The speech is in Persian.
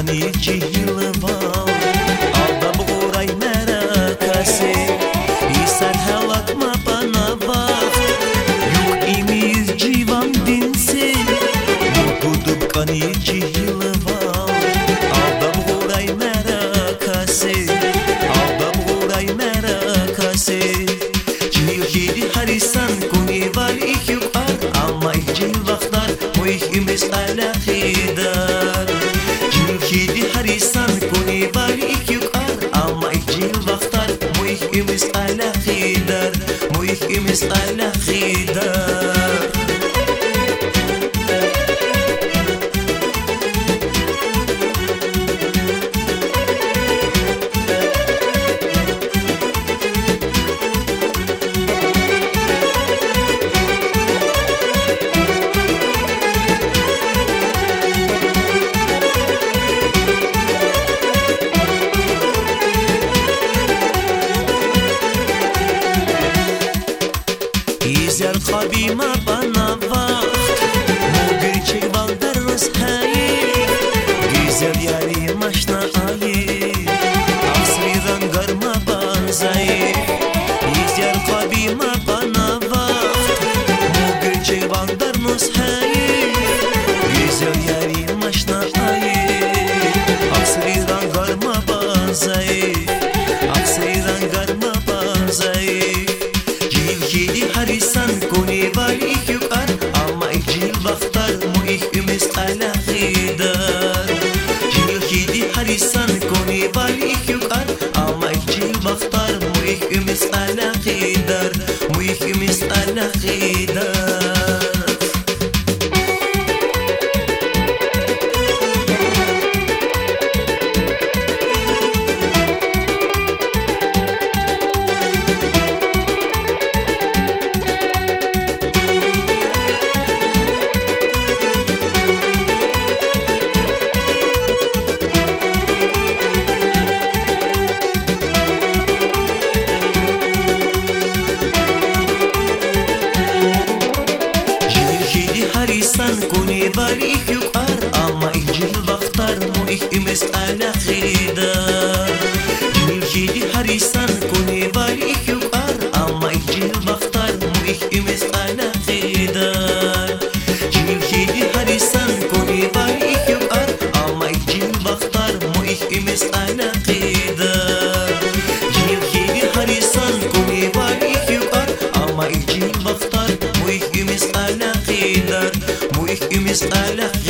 کنی جیلوال آدم غورای مرکسی ایسر هلک ما بنابخت یوک ایمیز جیوان دینسی بودوب کنی جیلوال آدم غورای مرکسی آدم غورای مرکسی جیل خیلی حریسان کنی ولی یوک ama icil vaktar mu ikimiz alakidar Cülkidi harisan kuni bari ikyukar ama icil vaktar mu ikimiz alakidar mu ikimiz alakidar Izler kabima bana vakt Mugirçek valdar rızhayi Güzel yarim aşna ayi Asriran garma banzayi Izler kabima bana vakt Mugirçek valdar rızhayi Güzel yarim aşna ayi Asriran garma banzayi Asriran garma banzayi Kedi harisan kuni bari ikyukar ama icil vaktar mu ikimiz alakidar Kedi harisan kuni bari ikyukar ama icil vaktar mu ikimiz alakidar mu ikimiz alakidar harisan kuni bari ikyukar ama icil vaktar mu ikimiz alakidar Cülkidi harisan kuni bari ikyukar ama icil vaktar mu ikimiz alakidar Cülkidi harisan kuni bari ikyukar ama icil vaktar mu ikimiz alakidar Cülkidi harisan kuni bari ikyukar ama icil vaktar mu ikimiz alakidar mu ikimiz alakidar